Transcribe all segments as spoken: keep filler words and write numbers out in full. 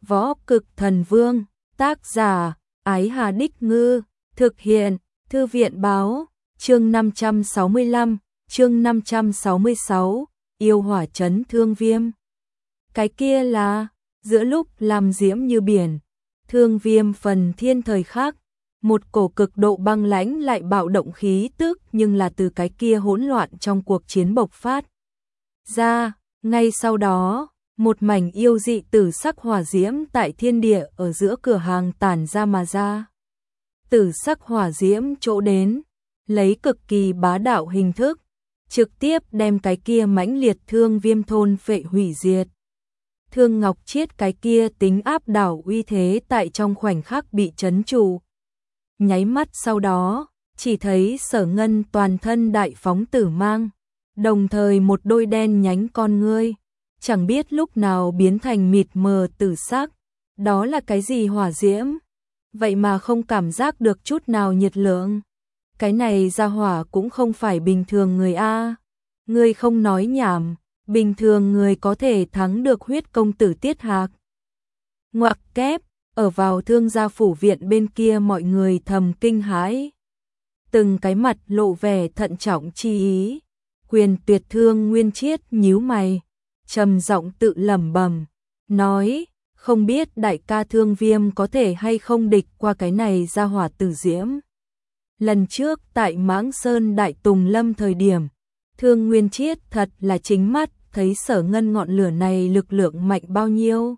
Võ Cực Thần Vương, tác giả, Ái Hà Đích Ngư, thực hiện, Thư viện Báo, chương năm trăm sáu mươi lăm, chương năm trăm sáu mươi sáu, yêu hỏa chấn thương viêm. Cái kia là, giữa lúc làm diễm như biển, thương viêm phần thiên thời khác, một cổ cực độ băng lãnh lại bạo động khí tức nhưng là từ cái kia hỗn loạn trong cuộc chiến bộc phát ra, ngay sau đó, một mảnh yêu dị tử sắc hỏa diễm tại thiên địa ở giữa cửa hàng tản ra mà ra. Tử sắc hỏa diễm chỗ đến, lấy cực kỳ bá đạo hình thức, trực tiếp đem cái kia mãnh liệt thương viêm thôn phệ hủy diệt. Thương Ngọc Chiết cái kia tính áp đảo uy thế tại trong khoảnh khắc bị trấn trụ. Nháy mắt sau đó, chỉ thấy Sở Ngân toàn thân đại phóng tử mang, đồng thời một đôi đen nhánh con ngươi, chẳng biết lúc nào biến thành mịt mờ tử sắc. Đó là cái gì hỏa diễm? Vậy mà không cảm giác được chút nào nhiệt lượng. Cái này ra hỏa cũng không phải bình thường người a. Ngươi không nói nhảm, bình thường người có thể thắng được huyết công tử Tiết Hạc. Ngoặc kép, ở vào Thương gia phủ viện bên kia mọi người thầm kinh hãi. Từng cái mặt lộ vẻ thận trọng chi ý. Quyền Tuyệt Thương Nguyên Chiết nhíu mày, trầm giọng tự lẩm bẩm, nói, không biết đại ca Thương Viêm có thể hay không địch qua cái này ra hỏa tử diễm. Lần trước tại Mãng Sơn Đại Tùng Lâm thời điểm, Thương Nguyên Chiết thật là chính mắt thấy Sở Ngân ngọn lửa này lực lượng mạnh bao nhiêu.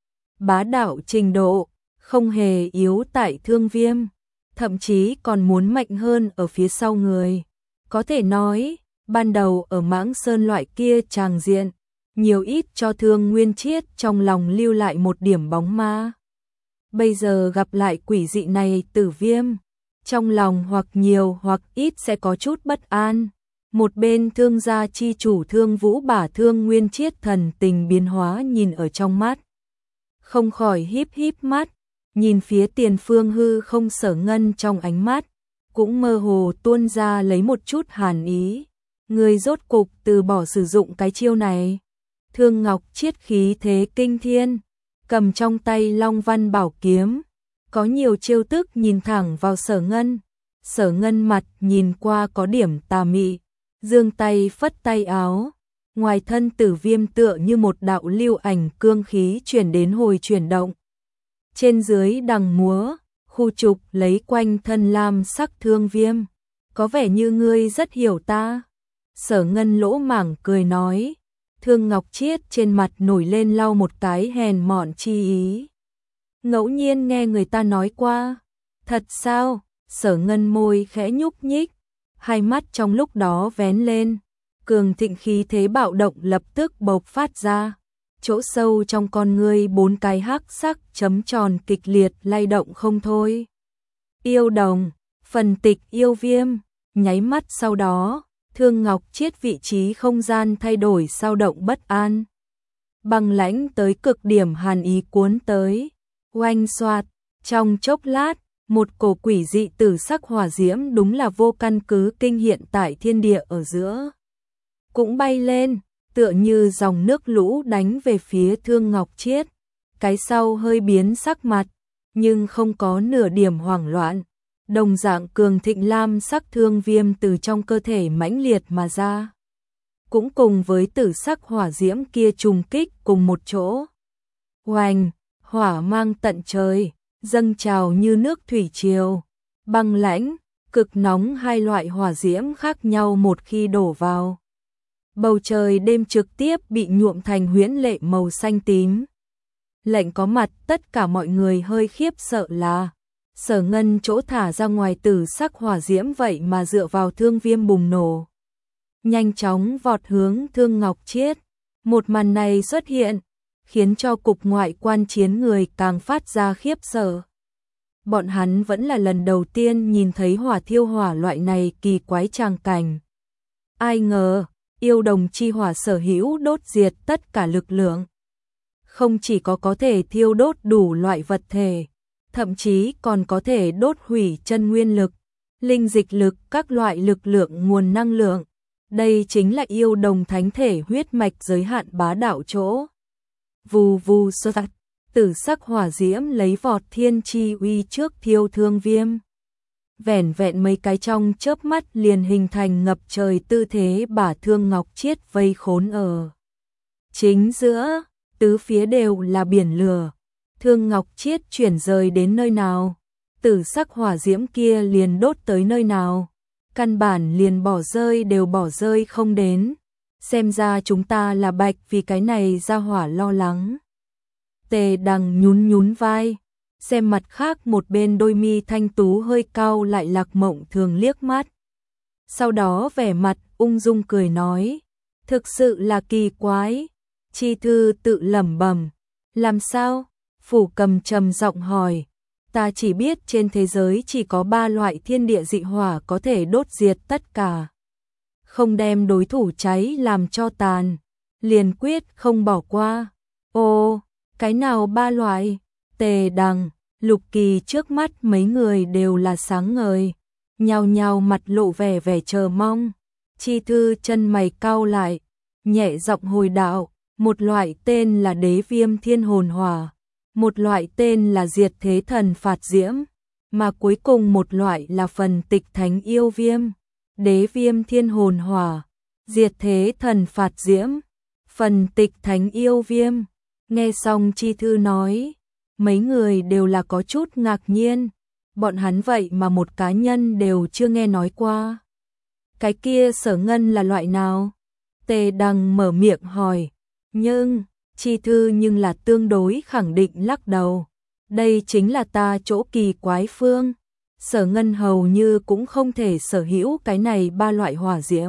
Bá đạo trình độ, không hề yếu tại Thương Viêm, thậm chí còn muốn mạnh hơn ở phía sau người. Có thể nói, ban đầu ở Mãng Sơn loại kia tràng diện, nhiều ít cho Thương Nguyên Chiết trong lòng lưu lại một điểm bóng ma. Bây giờ gặp lại quỷ dị này Tử Viêm, trong lòng hoặc nhiều hoặc ít sẽ có chút bất an. Một bên Thương gia chi chủ Thương Vũ bả Thương Nguyên Chiết thần tình biến hóa nhìn ở trong mắt, không khỏi híp híp mắt, nhìn phía tiền phương hư không Sở Ngân trong ánh mắt, cũng mơ hồ tuôn ra lấy một chút hàn ý. Người rốt cục từ bỏ sử dụng cái chiêu này. Thương Ngọc Chiết khí thế kinh thiên, cầm trong tay Long Văn Bảo Kiếm, có nhiều chiêu tức nhìn thẳng vào Sở Ngân. Sở Ngân mặt nhìn qua có điểm tà mị, giương tay phất tay áo, ngoài thân Tử Viêm tựa như một đạo lưu ảnh cương khí chuyển đến hồi chuyển động. Trên dưới đằng múa, khu trục lấy quanh thân lam sắc Thương Viêm, có vẻ như ngươi rất hiểu ta. Sở Ngân lỗ mảng cười nói. Thương Ngọc Chiết trên mặt nổi lên lau một cái hèn mọn chi ý. Ngẫu nhiên nghe người ta nói qua. Thật sao? Sở Ngân môi khẽ nhúc nhích, hai mắt trong lúc đó vén lên, cường thịnh khí thế bạo động lập tức bộc phát ra. Chỗ sâu trong con ngươi bốn cái hắc sắc chấm tròn kịch liệt lay động không thôi. Yêu đồng, phần tịch yêu viêm, nháy mắt sau đó, Thương Ngọc Chiết vị trí không gian thay đổi sao động bất an. Băng lãnh tới cực điểm hàn ý cuốn tới, oanh xoạt, trong chốc lát, một cổ quỷ dị tử sắc hỏa diễm đúng là vô căn cứ kinh hiện tại thiên địa ở giữa. Cũng bay lên, tựa như dòng nước lũ đánh về phía Thương Ngọc Chiết. Cái sau hơi biến sắc mặt, nhưng không có nửa điểm hoảng loạn. Đồng dạng cường thịnh lam sắc Thương Viêm từ trong cơ thể mãnh liệt mà ra, cũng cùng với tử sắc hỏa diễm kia trùng kích cùng một chỗ. Oanh, hỏa mang tận trời, dâng trào như nước thủy triều, băng lãnh, cực nóng hai loại hỏa diễm khác nhau một khi đổ vào. Bầu trời đêm trực tiếp bị nhuộm thành huyễn lệ màu xanh tím. Lệnh có mặt tất cả mọi người hơi khiếp sợ là Sở Ngân chỗ thả ra ngoài tử sắc hỏa diễm vậy mà dựa vào Thương Viêm bùng nổ, nhanh chóng vọt hướng Thương Ngọc Chiết. Một màn này xuất hiện, khiến cho cục ngoại quan chiến người càng phát ra khiếp sợ. Bọn hắn vẫn là lần đầu tiên nhìn thấy hỏa thiêu hỏa loại này kỳ quái tràng cảnh. Ai ngờ, yêu đồng chi hỏa sở hữu đốt diệt tất cả lực lượng. Không chỉ có có thể thiêu đốt đủ loại vật thể, thậm chí còn có thể đốt hủy chân nguyên lực, linh dịch lực, các loại lực lượng nguồn năng lượng. Đây chính là yêu đồng thánh thể huyết mạch giới hạn bá đạo chỗ. Vù vù sơ tạc, tử sắc hỏa diễm lấy vọt thiên chi uy trước thiêu thương viêm. Vẻn vẹn mấy cái trong chớp mắt liền hình thành ngập trời tư thế bả Thương Ngọc Chiết vây khốn ở chính giữa, tứ phía đều là biển lửa. Thương Ngọc Chiết chuyển rời đến nơi nào, tử sắc hỏa diễm kia liền đốt tới nơi nào, căn bản liền bỏ rơi đều bỏ rơi không đến. Xem ra chúng ta là bạch vì cái này ra hỏa lo lắng. Tề Đằng nhún nhún vai, xem mặt khác một bên đôi mi thanh tú hơi cau lại Lạc Mộng Thường liếc mắt. Sau đó vẻ mặt ung dung cười nói, thực sự là kỳ quái. Chi Thư tự lẩm bẩm, làm sao? Phủ Cầm trầm giọng hỏi, ta chỉ biết trên thế giới chỉ có ba loại thiên địa dị hỏa có thể đốt diệt tất cả. Không đem đối thủ cháy làm cho tàn, liền quyết không bỏ qua. Ồ, cái nào ba loại? Tề Đằng, Lục Kỳ trước mắt mấy người đều là sáng ngời, nhao nhao mặt lộ vẻ vẻ chờ mong. Chi Thư chân mày cau lại, nhẹ giọng hồi đạo, một loại tên là Đế Viêm Thiên Hồn Hỏa, một loại tên là Diệt Thế Thần Phạt Diễm, mà cuối cùng một loại là Phần Tịch Thánh Yêu Viêm. Đế Viêm Thiên Hồn Hỏa, Diệt Thế Thần Phạt Diễm, Phần Tịch Thánh Yêu Viêm. Nghe xong Chi Thư nói, mấy người đều là có chút ngạc nhiên, bọn hắn vậy mà một cá nhân đều chưa nghe nói qua. Cái kia Sở Ngân là loại nào? Tề Đằng mở miệng hỏi, nhưng, Chi Thư nhưng là tương đối khẳng định lắc đầu. Đây chính là ta chỗ kỳ quái phương. Sở Ngân hầu như cũng không thể sở hữu cái này ba loại hỏa diễm.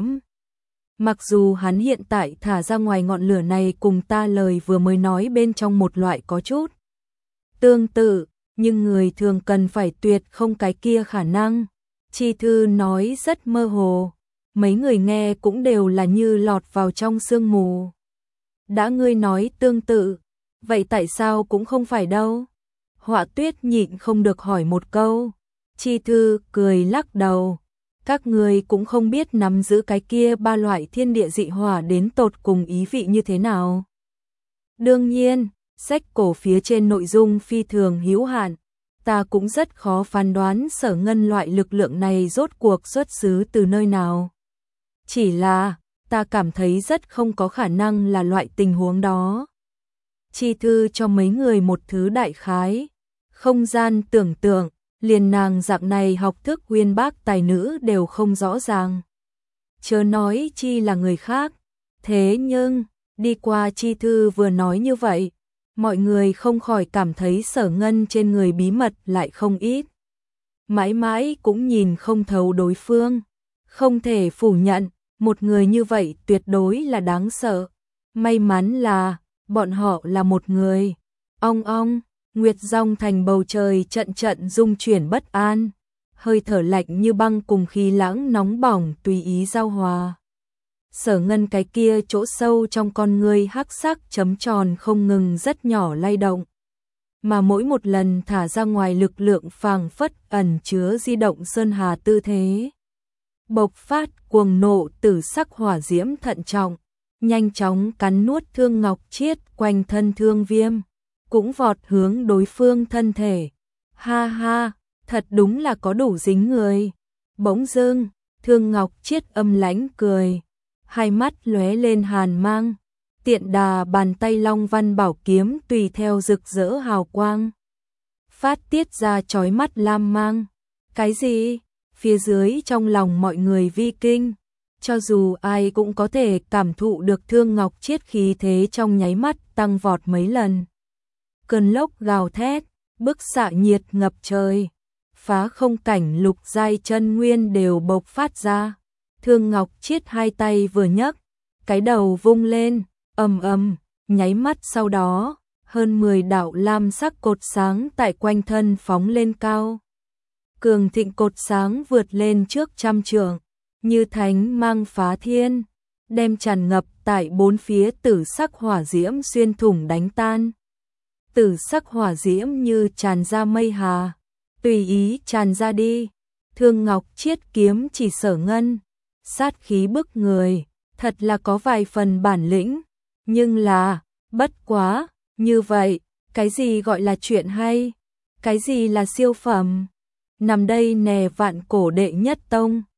Mặc dù hắn hiện tại thả ra ngoài ngọn lửa này cùng ta lời vừa mới nói bên trong một loại có chút tương tự, nhưng người thường cần phải tuyệt không cái kia khả năng. Chi Thư nói rất mơ hồ, mấy người nghe cũng đều là như lọt vào trong sương mù. Đã ngươi nói tương tự, vậy tại sao cũng không phải đâu? Họa Tuyết nhịn không được hỏi một câu. Chi Thư cười lắc đầu, các người cũng không biết nắm giữ cái kia ba loại thiên địa dị hỏa đến tột cùng ý vị như thế nào. Đương nhiên, sách cổ phía trên nội dung phi thường hữu hạn, ta cũng rất khó phán đoán Sở Ngân loại lực lượng này rốt cuộc xuất xứ từ nơi nào. Chỉ là, ta cảm thấy rất không có khả năng là loại tình huống đó. Chi Thư cho mấy người một thứ đại khái, không gian tưởng tượng, liền nàng dạng này học thức uyên bác tài nữ đều không rõ ràng. Chớ nói chi là người khác. Thế nhưng, đi qua Chi Thư vừa nói như vậy, mọi người không khỏi cảm thấy Sở Ngân trên người bí mật lại không ít. Mãi mãi cũng nhìn không thấu đối phương. Không thể phủ nhận, một người như vậy tuyệt đối là đáng sợ. May mắn là, bọn họ là một người. Ong ong. Nguyệt Dòng thành bầu trời trận trận rung chuyển bất an, hơi thở lạnh như băng cùng khí lãng nóng bỏng tùy ý giao hòa. Sở Ngân cái kia chỗ sâu trong con ngươi hắc sắc chấm tròn không ngừng rất nhỏ lay động, mà mỗi một lần thả ra ngoài lực lượng phảng phất ẩn chứa di động sơn hà tư thế. Bộc phát cuồng nộ tử sắc hỏa diễm thận trọng, nhanh chóng cắn nuốt Thương Ngọc Chiết quanh thân Thương Viêm, cũng vọt hướng đối phương thân thể. Ha ha, thật đúng là có đủ dính người. Bỗng dưng, Thương Ngọc Chiết âm lãnh cười, hai mắt lóe lên hàn mang, tiện đà bàn tay long văn bảo kiếm tùy theo rực rỡ hào quang, phát tiết ra chói mắt lam mang. Cái gì? Phía dưới trong lòng mọi người vi kinh, cho dù ai cũng có thể cảm thụ được Thương Ngọc Chiết khí thế trong nháy mắt tăng vọt mấy lần. Cơn lốc gào thét, bức xạ nhiệt ngập trời, phá không cảnh lục giai chân nguyên đều bộc phát ra. Thương Ngọc Chiết hai tay vừa nhấc, cái đầu vung lên, ầm ầm, nháy mắt sau đó, hơn mười đạo lam sắc cột sáng tại quanh thân phóng lên cao. Cường thịnh cột sáng vượt lên trước trăm trượng, như thánh mang phá thiên, đem tràn ngập tại bốn phía tử sắc hỏa diễm xuyên thủng đánh tan. Tử sắc hỏa diễm như tràn ra mây hà, tùy ý tràn ra đi. Thương Ngọc Chiết kiếm chỉ Sở Ngân, sát khí bức người, thật là có vài phần bản lĩnh, nhưng là, bất quá, như vậy, Cái gì gọi là chuyện hay? Cái gì là siêu phẩm? Nằm đây nè vạn cổ đệ nhất tông.